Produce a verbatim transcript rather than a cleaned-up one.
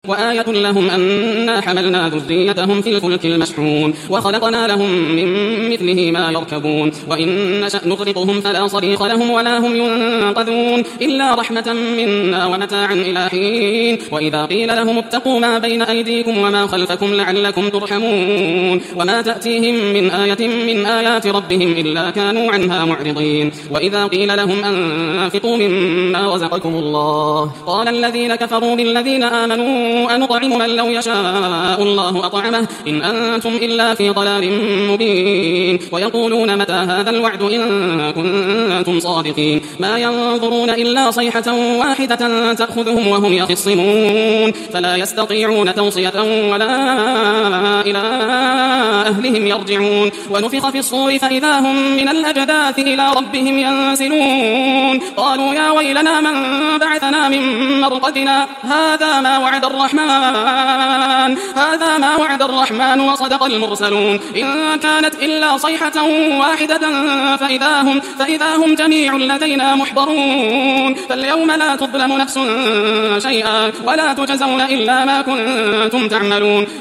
وآية لهم أنا حملنا ذريتهم في الفلك المشحون وخلقنا لهم من مثله ما يركبون وإن نشأ نغرقهم فلا صريخ لهم ولا هم ينقذون إلا رحمة منا ومتاعا إلى حين وإذا قيل لهم اتقوا ما بين أيديكم وما خلفكم لعلكم ترحمون وما تأتيهم من آية من آيات ربهم إلا كانوا عنها معرضين وإذا قيل لهم أنفقوا مما رزقكم الله قال الذين كفروا للذين آمنوا أنطعم من لو يشاء الله أطعمه إن أنتم إلا في ضلال مبين ويقولون متى هذا الوعد إن كنتم صادقين ما ينظرون إلا صيحة واحدة تأخذهم وهم يخصمون فلا يستطيعون توصية ولا إلى أهلهم يرجعون ونفخ في الصور فإذا هم من الأجداث إلى ربهم ينسلون قالوا يا ويلنا من بعثنا من مرقدنا هذا ما وعد الرحمن هذا ما وعد الرحمن وصدق المرسلون إن كانت إلا صيحة واحدة فإذا هم, فإذا هم جميع لدينا محضرون فاليوم لا تظلم نفس شيئا ولا تجزون إلا ما كنتم تعملون